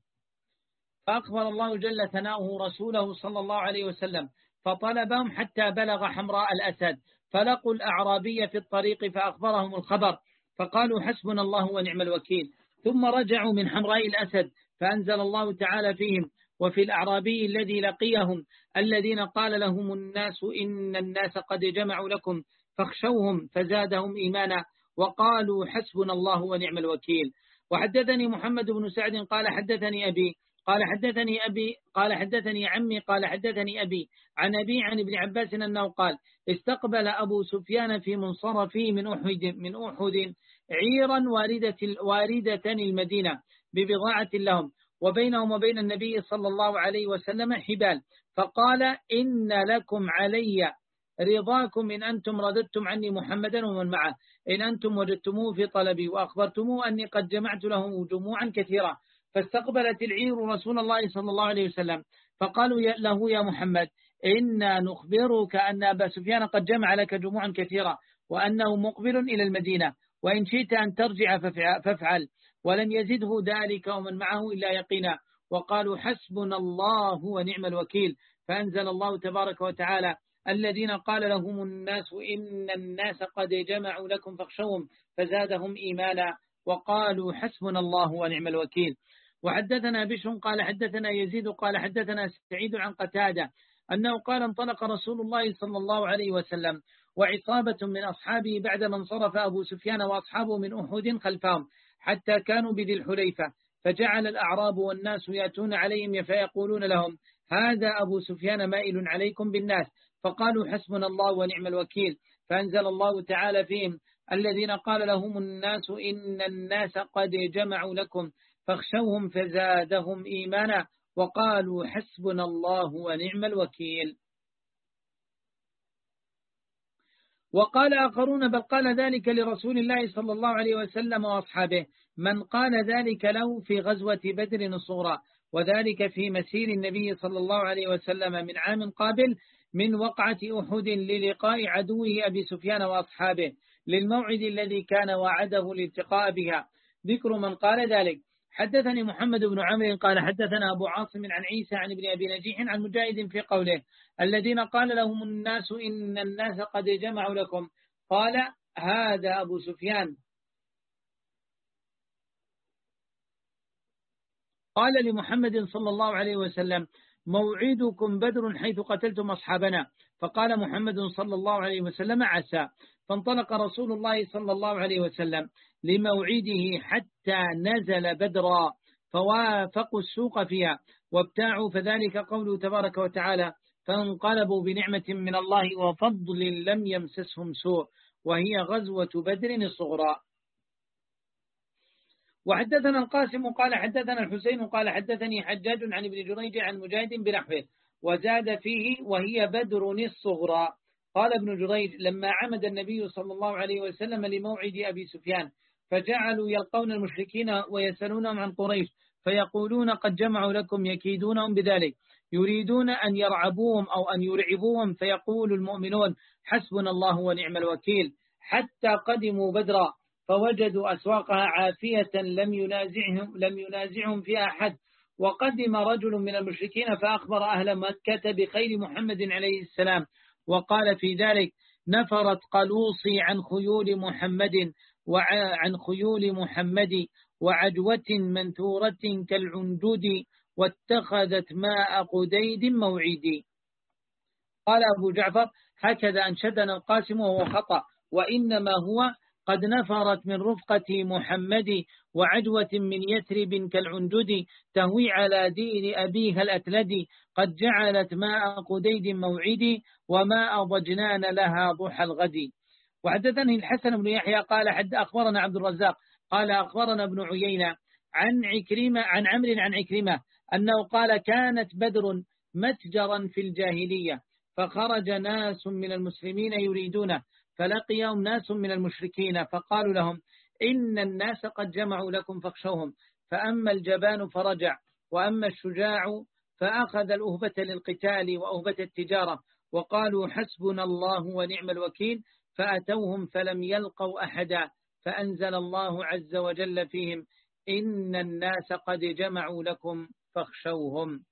A: فأخبر الله جل ثناؤه رسوله صلى الله عليه وسلم فطلبهم حتى بلغ حمراء الأسد، فلقوا الأعرابي في الطريق فأخبرهم الخبر فقالوا حسبنا الله ونعم الوكيل، ثم رجعوا من حمراء الأسد فأنزل الله تعالى فيهم وفي الأعرابي الذي لقيهم الذين قال لهم الناس إن الناس قد جمعوا لكم فاخشوهم فزادهم إيمانا وقالوا حسبنا الله ونعم الوكيل. وحدثني محمد بن سعد قال حدثني أبي قال حدثني أبي قال حدثني عمي قال حدثني أبي عن أبي عن ابن عباس أنه قال استقبل أبو سفيان في منصرفه من أحد من أحد عيرا واردة واردة المدينة ببضاعة لهم وبينهم وبين النبي صلى الله عليه وسلم حبال، فقال إن لكم علي رضاكم إن أنتم رددتم عني محمدا ومن معه، إن أنتم وجدتموه في طلبي وأخبرتموه أني قد جمعت له جموعا كثيرة. فاستقبلت العير رسول الله صلى الله عليه وسلم فقالوا له يا محمد إنا نخبرك أن أبا سفيان قد جمع لك جموعا كثيرة وأنه مقبل إلى المدينة، وإن شئت أن ترجع فافعل، ولن يزده ذلك ومن معه إلا يقينا. وقالوا حسبنا الله ونعم الوكيل، فأنزل الله تبارك وتعالى الذين قال لهم الناس إن الناس قد جمعوا لكم فاخشوهم فزادهم إيمانا وقالوا حسبنا الله ونعم الوكيل. وحدثنا بشر قال حدثنا يزيد قال حدثنا سعيد عن قتادة أنه قال انطلق رسول الله صلى الله عليه وسلم وعصابة من أصحابه بعدما انصرف أبو سفيان وأصحابه من أحد خلفهم حتى كانوا بذي الحليفة، فجعل الأعراب والناس يأتون عليهم فيقولون لهم هذا أبو سفيان مائل عليكم بالناس، فقالوا حسبنا الله ونعم الوكيل، فأنزل الله تعالى فيهم الذين قال لهم الناس إن الناس قد جمعوا لكم فاخشوهم فزادهم إيمانا وقالوا حسبنا الله ونعم الوكيل. وقال آخرون بل قال ذلك لرسول الله صلى الله عليه وسلم وأصحابه، من قال ذلك له في غزوة بدر الصغرى، وذلك في مسير النبي صلى الله عليه وسلم من عام قابل من وقعة أحد للقاء عدوه أبي سفيان وأصحابه للموعد الذي كان وعده الالتقاء بها. ذكر من قال ذلك. حدثني محمد بن عمرو قال حدثنا أبو عاصم عن عيسى عن ابن أبي نجيح عن مجاهد في قوله الذين قال لهم الناس إن الناس قد جمعوا لكم، قال هذا أبو سفيان قال لمحمد صلى الله عليه وسلم موعدكم بدر حيث قتلتم أصحابنا، فقال محمد صلى الله عليه وسلم عسى، فانطلق رسول الله صلى الله عليه وسلم لموعده حتى نزل بدرا فوافقوا السوق فيها وابتاعوا، فذلك قوله تبارك وتعالى فانقلبوا بنعمة من الله وفضل لم يمسسهم سوء، وهي غزوة بدر الصغرى. وحدثنا القاسم قال حدثنا الحسين قال حدثني حجاج عن ابن جريج عن مجاهد بنحوه وزاد فيه وهي بدر الصغرى. قال ابن جريج لما عمد النبي صلى الله عليه وسلم لموعد أبي سفيان فجعلوا يلقون المشركين ويسألونهم عن قريش فيقولون قد جمعوا لكم يكيدونهم بذلك، يريدون أن يرعبوهم أو أن يرعبوهم، فيقول المؤمنون حسبنا الله ونعم الوكيل، حتى قدموا بدرا فوجدوا أسواقها عافية لم ينازعهم, لم ينازعهم فيها أحد. وقدم رجل من المشركين فأخبر أهل مكة بخير محمد عليه السلام وقال في ذلك نفرت قلوصي عن خيول محمد وعن خيول محمد وعجوة منثورة كالعنجود واتخذت ماء قديد موعدي. قال أبو جعفر هكذا أنشدنا القاسم وهو خطأ، وإنما هو قد نفرت من رفقة محمد وعجوة من يثرب كالعنجد تهوي على دين أبيها الأتلدي قد جعلت ماء قديد موعدي وماء ضجنان لها ضحى الغد. وحدثني الحسن بن يحيى قال حد أخبرنا عبد الرزاق قال أخبرنا ابن عيينة عن عكرمة عن عمرو عن عكرمة أنه قال كانت بدر متجرا في الجاهلية فخرج ناس من المسلمين يريدونه، فلقيهم ناس من المشركين فقالوا لهم إن الناس قد جمعوا لكم فاخشوهم، فأما الجبان فرجع، وأما الشجاع فأخذ الأهبة للقتال وأهبة التجارة، وقالوا حسبنا الله ونعم الوكيل، فأتوهم فلم يلقوا أحدا، فأنزل الله عز وجل فيهم إن الناس قد جمعوا لكم فاخشوهم.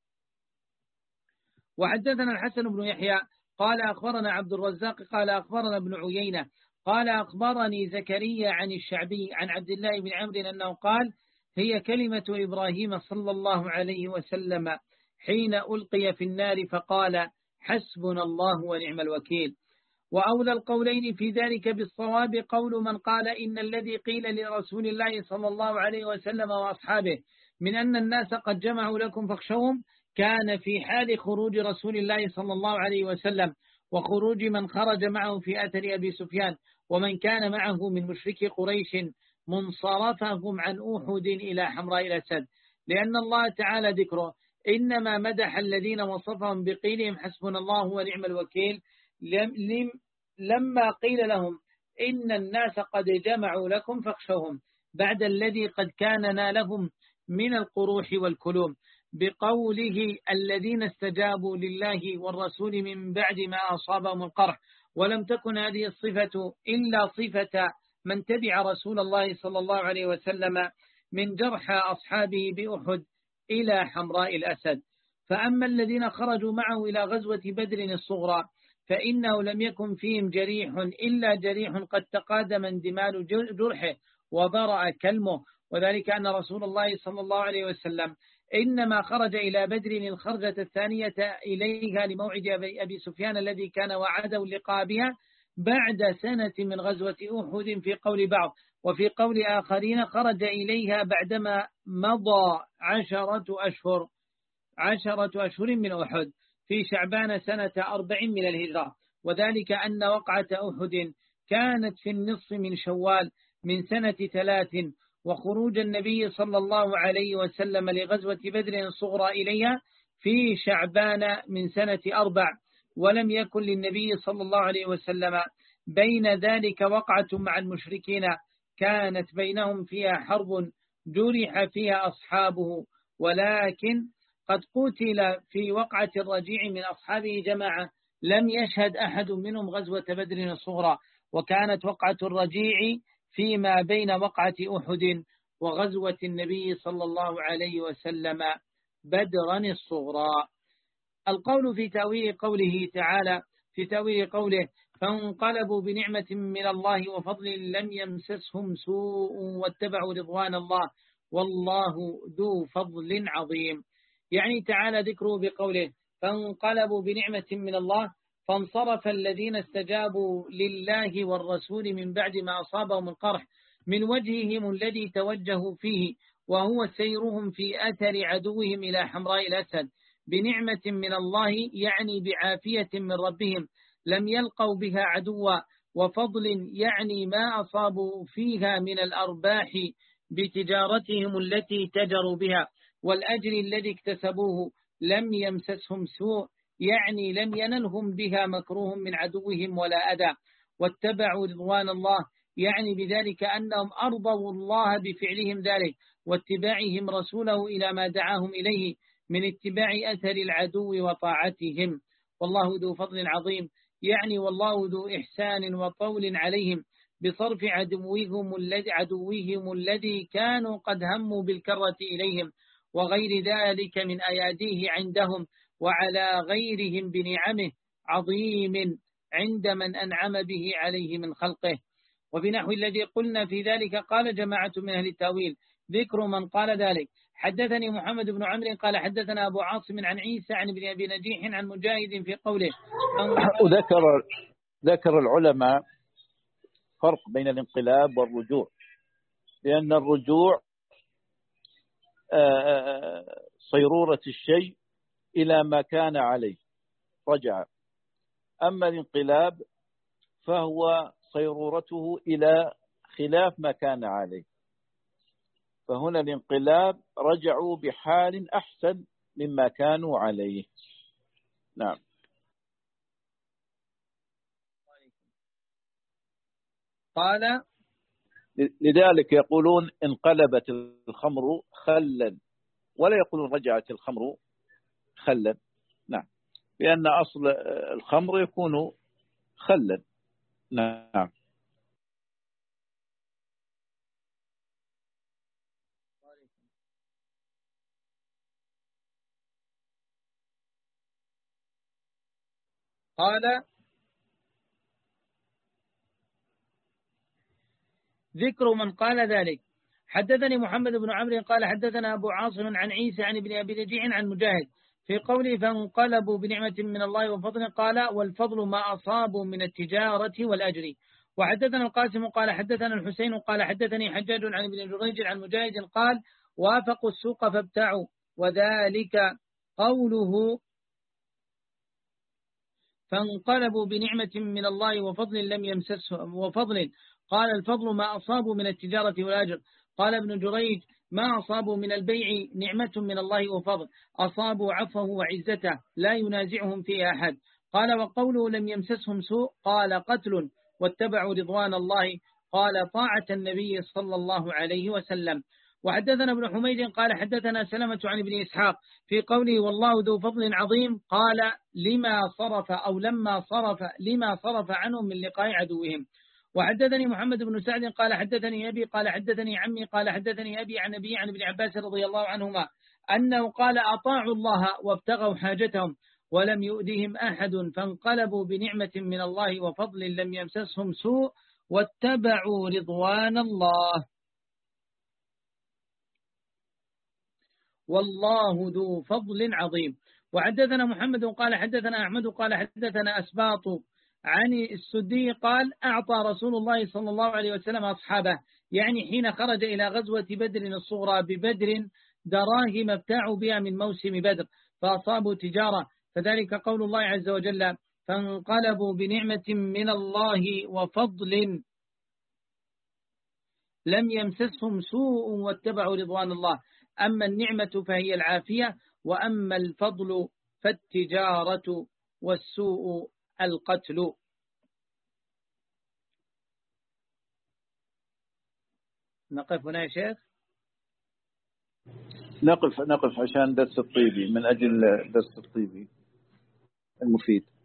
A: وحدثنا الحسن بن يحيى قال أخبرنا عبد الرزاق قال أخبرنا ابن عيينة قال أخبرني زكريا عن الشعبي عن عبد الله بن عمرو أنه قال هي كلمة إبراهيم صلى الله عليه وسلم حين ألقي في النار فقال حسبنا الله ونعم الوكيل. وأولى القولين في ذلك بالصواب قول من قال إن الذي قيل لرسول الله صلى الله عليه وسلم وأصحابه من أن الناس قد جمعوا لكم فاخشوهم كان في حال خروج رسول الله صلى الله عليه وسلم وخروج من خرج معه في أثر أبي سفيان ومن كان معه من مشركي قريش منصرفهم عن أحد إلى حمراء الأسد، لأن الله تعالى ذكره إنما مدح الذين وصفهم بقيلهم حسبنا الله ونعم الوكيل لما قيل لهم إن الناس قد جمعوا لكم فاخشوهم بعد الذي قد كان نالهم من القروح والكلوم، بقوله الذين استجابوا لله والرسول من بعد ما أصابهم القرح، ولم تكن هذه الصفة إلا صفة من تبع رسول الله صلى الله عليه وسلم من جرح أصحابه بأحد إلى حمراء الأسد. فأما الذين خرجوا معه إلى غزوة بدر الصغرى فإنه لم يكن فيهم جريح إلا جريح قد تقادم اندمال جرحه وبرأ كلمه، وذلك أن رسول الله صلى الله عليه وسلم إنما خرج إلى بدر الخرجة الثانية إليها لموعد أبي سفيان الذي كان وعده اللقاء بها بعد سنة من غزوة أحد في قول بعض، وفي قول آخرين خرج إليها بعدما مضى عشرة أشهر عشرة أشهر من أحد في شعبان سنة أربع من الهجرة، وذلك أن وقعة أحد كانت في النصف من شوال من سنة ثلاث، وخروج النبي صلى الله عليه وسلم لغزوة بدر الصغرى إليها في شعبان من سنة أربع، ولم يكن للنبي صلى الله عليه وسلم بين ذلك وقعة مع المشركين كانت بينهم فيها حرب جرح فيها أصحابه، ولكن قد قتل في وقعة الرجيع من أصحابه جماعة لم يشهد أحد منهم غزوة بدر الصغرى، وكانت وقعة الرجيع فيما بين وقعة أحد وغزوة النبي صلى الله عليه وسلم بدرا الصغرى. القول في تأويل قوله تعالى في تأويل قوله فانقلبوا بنعمة من الله وفضل لم يمسسهم سوء واتبعوا رضوان الله والله ذو فضل عظيم، يعني تعالى ذكره بقوله فانقلبوا بنعمة من الله، فانصرف الذين استجابوا لله والرسول من بعد ما أصابهم القرح من وجههم الذي توجهوا فيه، وهو سيرهم في أثر عدوهم إلى حمراء الأسد بنعمة من الله، يعني بعافية من ربهم لم يلقوا بها عدوا، وفضل يعني ما أصابوا فيها من الأرباح بتجارتهم التي تجروا بها، والأجر الذي اكتسبوه لم يمسسهم سوء، يعني لم ينلهم بها مكروه من عدوهم ولا أذى، واتبعوا رضوان الله، يعني بذلك أنهم أرضوا الله بفعلهم ذلك واتباعهم رسوله إلى ما دعاهم إليه من اتباع أثر العدو وطاعتهم، والله ذو فضل عظيم، يعني والله ذو إحسان وطول عليهم بصرف عدوهم الذي عدوهم الذي كانوا قد هموا بالكرة إليهم وغير ذلك من أياديه عندهم وعلى غيرهم بنعمه عظيم عند من أنعم به عليه من خلقه. وبنحو الذي قلنا في ذلك قال جماعة من أهل التأويل ذكر من قال ذلك. حدثني محمد بن عمرو قال حدثنا أبو عاصم عن عيسى عن ابن أبي نجيح عن مجاهد في قوله.
B: وذكر ذكر العلماء فرق بين الانقلاب والرجوع، لأن الرجوع صيرورة الشيء إلى ما كان عليه رجع، أما الانقلاب فهو صيرورته إلى خلاف ما كان عليه، فهنا الانقلاب رجعوا بحال أحسن مما كانوا عليه. نعم.
A: قال
B: لذلك يقولون انقلبت الخمر خلا، ولا يقولون رجعت الخمر خلا. نعم، لأن أصل الخمر يكون خلا. نعم.
A: قال ذكر من قال ذلك. حدثني محمد بن عمرو قال حدثنا أبو عاصم عن عيسى عن ابن أبي رجيع عن مجاهد في قوله فانقلبوا بنعمة من الله وفضل، قال والفضل ما أصابوا من التجارة والأجر. وحدثنا القاسم قال حدثنا الحسين قال حدثني حجاج عن ابن جريج عن مجاهد قال وافقوا السوق فابتاعوا، وذلك قوله فانقلبوا بنعمة من الله وفضل لم يمسسهم وفضل، قال الفضل ما أصابوا من التجارة والأجر. قال ابن جريج ما أصابوا من البيع نعمة من الله وفضل، أصابوا عفوه وعزته لا ينازعهم فيه أحد. قال وقوله لم يمسسهم سوء، قال قتل واتبعوا رضوان الله، قال طاعة النبي صلى الله عليه وسلم. وحدثنا ابن حميد قال حدثنا سلمة عن ابن إسحاق في قوله والله ذو فضل عظيم، قال لما صرف أو لما صرف لما صرف عنهم من لقاء عدوهم. وحدثني محمد بن سعد قال حدثني أبي قال حدثني عمي قال حدثني أبي عن أبي عن ابن عباس رضي الله عنهما أنه قال أطاعوا الله وابتغوا حاجتهم ولم يؤذهم أحد، فانقلبوا بنعمة من الله وفضل لم يمسسهم سوء واتبعوا رضوان الله، والله ذو فضل عظيم. وحدثنا محمد قال حدثنا أحمد قال حدثنا أسباط عن السدي قال أعطى رسول الله صلى الله عليه وسلم أصحابه، يعني حين خرج إلى غزوة بدر الصغرى ببدر، دراهم ابتاعوا بها من موسم بدر فأصابوا تجارة، فذلك قول الله عز وجل فانقلبوا بنعمة من الله وفضل لم يمسسهم سوء واتبعوا رضوان الله. أما النعمة فهي العافية، وأما الفضل فالتجارة، والسوء القتل. نقف هنا يا شيخ.
B: نقف نقف عشان درس الطيبي، من أجل درس الطيبي المفيد.